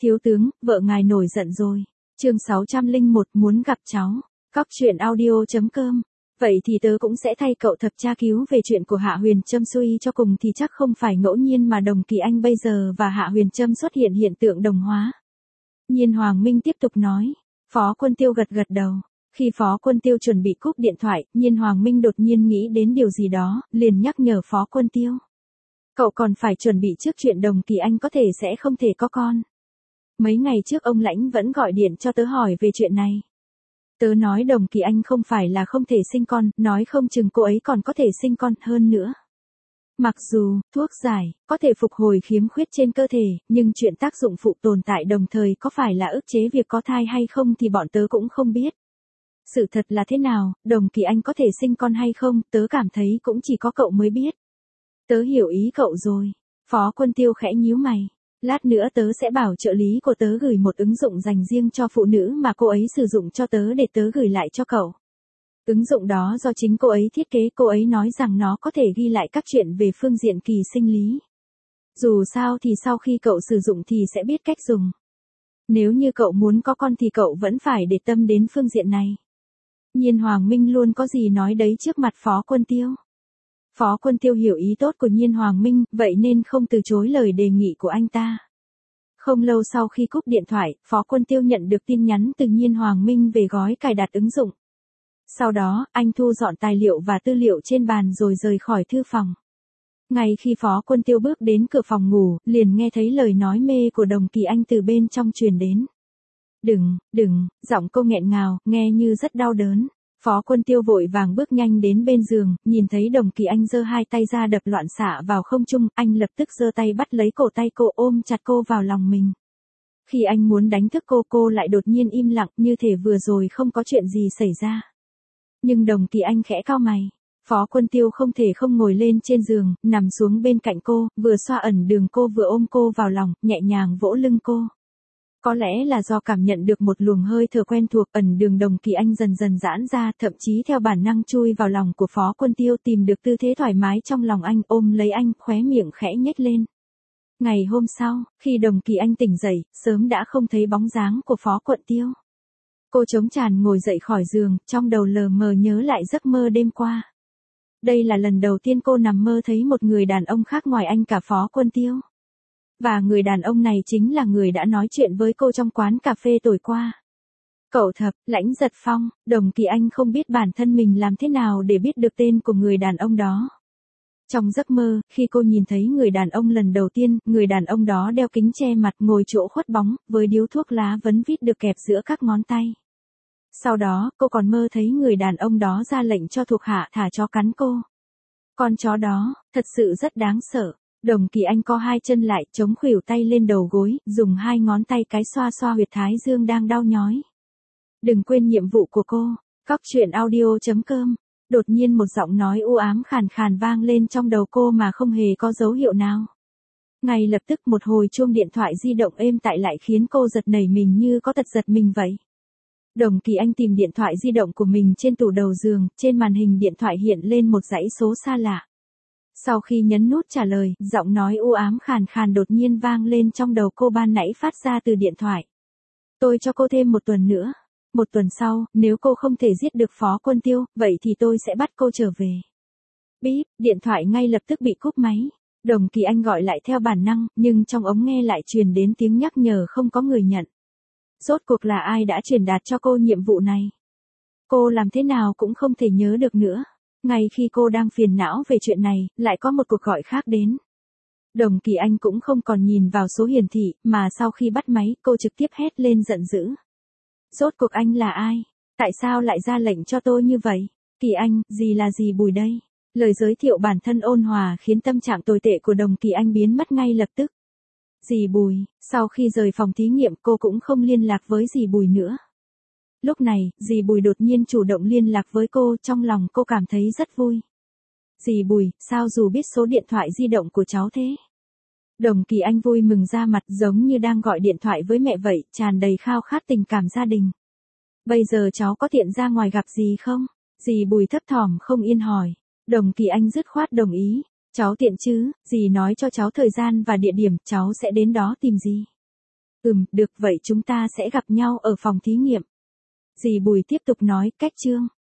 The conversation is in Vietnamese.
Thiếu tướng, vợ ngài nổi giận rồi. Chương 601 muốn gặp cháu. Cóc truyện audio.com. Vậy thì tớ cũng sẽ thay cậu thập tra cứu về chuyện của Hạ Huyền Trâm, suy cho cùng thì chắc không phải ngẫu nhiên mà Đồng Kỳ Anh bây giờ và Hạ Huyền Trâm xuất hiện hiện tượng đồng hóa. Nhiên Hoàng Minh tiếp tục nói. Phó Quân Tiêu gật gật đầu. Khi Phó Quân Tiêu chuẩn bị cúp điện thoại, Nhiên Hoàng Minh đột nhiên nghĩ đến điều gì đó, liền nhắc nhở Phó Quân Tiêu. Cậu còn phải chuẩn bị trước chuyện Đồng Kỳ Anh có thể sẽ không thể có con. Mấy ngày trước ông Lãnh vẫn gọi điện cho tớ hỏi về chuyện này. Tớ nói Đồng Kỳ Anh không phải là không thể sinh con, nói không chừng cô ấy còn có thể sinh con hơn nữa. Mặc dù, thuốc giải, có thể phục hồi khiếm khuyết trên cơ thể, nhưng chuyện tác dụng phụ tồn tại đồng thời có phải là ức chế việc có thai hay không thì bọn tớ cũng không biết. Sự thật là thế nào, Đồng Kỳ Anh có thể sinh con hay không, tớ cảm thấy cũng chỉ có cậu mới biết. Tớ hiểu ý cậu rồi. Phó Quân Tiêu khẽ nhíu mày. Lát nữa tớ sẽ bảo trợ lý của tớ gửi một ứng dụng dành riêng cho phụ nữ mà cô ấy sử dụng cho tớ để tớ gửi lại cho cậu. Ứng dụng đó do chính cô ấy thiết kế, cô ấy nói rằng nó có thể ghi lại các chuyện về phương diện kỳ sinh lý. Dù sao thì sau khi cậu sử dụng thì sẽ biết cách dùng. Nếu như cậu muốn có con thì cậu vẫn phải để tâm đến phương diện này. Nhiên Hoàng Minh luôn có gì nói đấy trước mặt Phó Quân Tiêu. Phó Quân Tiêu hiểu ý tốt của Nhiên Hoàng Minh, vậy nên không từ chối lời đề nghị của anh ta. Không lâu sau khi cúp điện thoại, Phó Quân Tiêu nhận được tin nhắn từ Nhiên Hoàng Minh về gói cài đặt ứng dụng. Sau đó, anh thu dọn tài liệu và tư liệu trên bàn rồi rời khỏi thư phòng. Ngay khi Phó Quân Tiêu bước đến cửa phòng ngủ, liền nghe thấy lời nói mê của Đồng Kỳ Anh từ bên trong truyền đến. Đừng, giọng cô nghẹn ngào, nghe như rất đau đớn. Phó Quân Tiêu vội vàng bước nhanh đến bên giường, nhìn thấy Đồng Kỳ Anh giơ hai tay ra đập loạn xạ vào không trung, anh lập tức giơ tay bắt lấy cổ tay cô, ôm chặt cô vào lòng mình. Khi anh muốn đánh thức cô lại đột nhiên im lặng, như thể vừa rồi không có chuyện gì xảy ra. Nhưng Đồng Kỳ Anh khẽ cau mày. Phó Quân Tiêu không thể không ngồi lên trên giường, nằm xuống bên cạnh cô, vừa xoa ẩn đường cô vừa ôm cô vào lòng, nhẹ nhàng vỗ lưng cô. Có lẽ là do cảm nhận được một luồng hơi thở quen thuộc, ẩn đường Đồng Kỳ Anh dần dần giãn ra, thậm chí theo bản năng chui vào lòng của Phó Quân Tiêu, tìm được tư thế thoải mái trong lòng anh, ôm lấy anh, khóe miệng khẽ nhếch lên. Ngày hôm sau, khi Đồng Kỳ Anh tỉnh dậy, sớm đã không thấy bóng dáng của Phó Quân Tiêu. Cô trống tràn ngồi dậy khỏi giường, trong đầu lờ mờ nhớ lại giấc mơ đêm qua. Đây là lần đầu tiên cô nằm mơ thấy một người đàn ông khác ngoài anh cả Phó Quân Tiêu. Và người đàn ông này chính là người đã nói chuyện với cô trong quán cà phê tối qua. Cậu Thập, Lãnh Giật Phong, Đồng Kỳ Anh không biết bản thân mình làm thế nào để biết được tên của người đàn ông đó. Trong giấc mơ, khi cô nhìn thấy người đàn ông lần đầu tiên, người đàn ông đó đeo kính che mặt, ngồi chỗ khuất bóng, với điếu thuốc lá vấn vít được kẹp giữa các ngón tay. Sau đó, cô còn mơ thấy người đàn ông đó ra lệnh cho thuộc hạ thả chó cắn cô. Con chó đó, thật sự rất đáng sợ. Đồng Kỳ Anh co hai chân lại, chống khuỷu tay lên đầu gối, dùng hai ngón tay cái xoa xoa huyệt thái dương đang đau nhói. Đừng quên nhiệm vụ của cô. Cóc truyện audio.com. Đột nhiên một giọng nói u ám khàn khàn vang lên trong đầu cô mà không hề có dấu hiệu nào. Ngay lập tức một hồi chuông điện thoại di động êm tại lại khiến cô giật nảy mình như có tật giật mình vậy. Đồng Kỳ Anh tìm điện thoại di động của mình trên tủ đầu giường, trên màn hình điện thoại hiện lên một dãy số xa lạ. Sau khi nhấn nút trả lời, giọng nói u ám khàn khàn đột nhiên vang lên trong đầu cô ban nãy phát ra từ điện thoại. Tôi cho cô thêm một tuần nữa. Một tuần sau, nếu cô không thể giết được Phó Quân Tiêu, vậy thì tôi sẽ bắt cô trở về. Bíp, điện thoại ngay lập tức bị cúp máy. Đồng Kỳ Anh gọi lại theo bản năng, nhưng trong ống nghe lại truyền đến tiếng nhắc nhở không có người nhận. Rốt cuộc là ai đã truyền đạt cho cô nhiệm vụ này? Cô làm thế nào cũng không thể nhớ được nữa. Ngay khi cô đang phiền não về chuyện này, lại có một cuộc gọi khác đến. Đồng Kỳ Anh cũng không còn nhìn vào số hiển thị, mà sau khi bắt máy, cô trực tiếp hét lên giận dữ. Rốt cuộc anh là ai? Tại sao lại ra lệnh cho tôi như vậy? Kỳ Anh, gì là dì Bùi đây? Lời giới thiệu bản thân ôn hòa khiến tâm trạng tồi tệ của Đồng Kỳ Anh biến mất ngay lập tức. Dì Bùi, sau khi rời phòng thí nghiệm cô cũng không liên lạc với dì Bùi nữa. Lúc này, dì Bùi đột nhiên chủ động liên lạc với cô, trong lòng cô cảm thấy rất vui. Dì Bùi, sao dù biết số điện thoại di động của cháu thế? Đồng Kỳ Anh vui mừng ra mặt giống như đang gọi điện thoại với mẹ vậy, tràn đầy khao khát tình cảm gia đình. Bây giờ cháu có tiện ra ngoài gặp dì không? Dì Bùi thấp thỏm không yên hỏi. Đồng Kỳ Anh dứt khoát đồng ý. Cháu tiện chứ, dì nói cho cháu thời gian và địa điểm, cháu sẽ đến đó tìm dì. Được vậy chúng ta sẽ gặp nhau ở phòng thí nghiệm. Dì Bùi tiếp tục nói, cách Trương.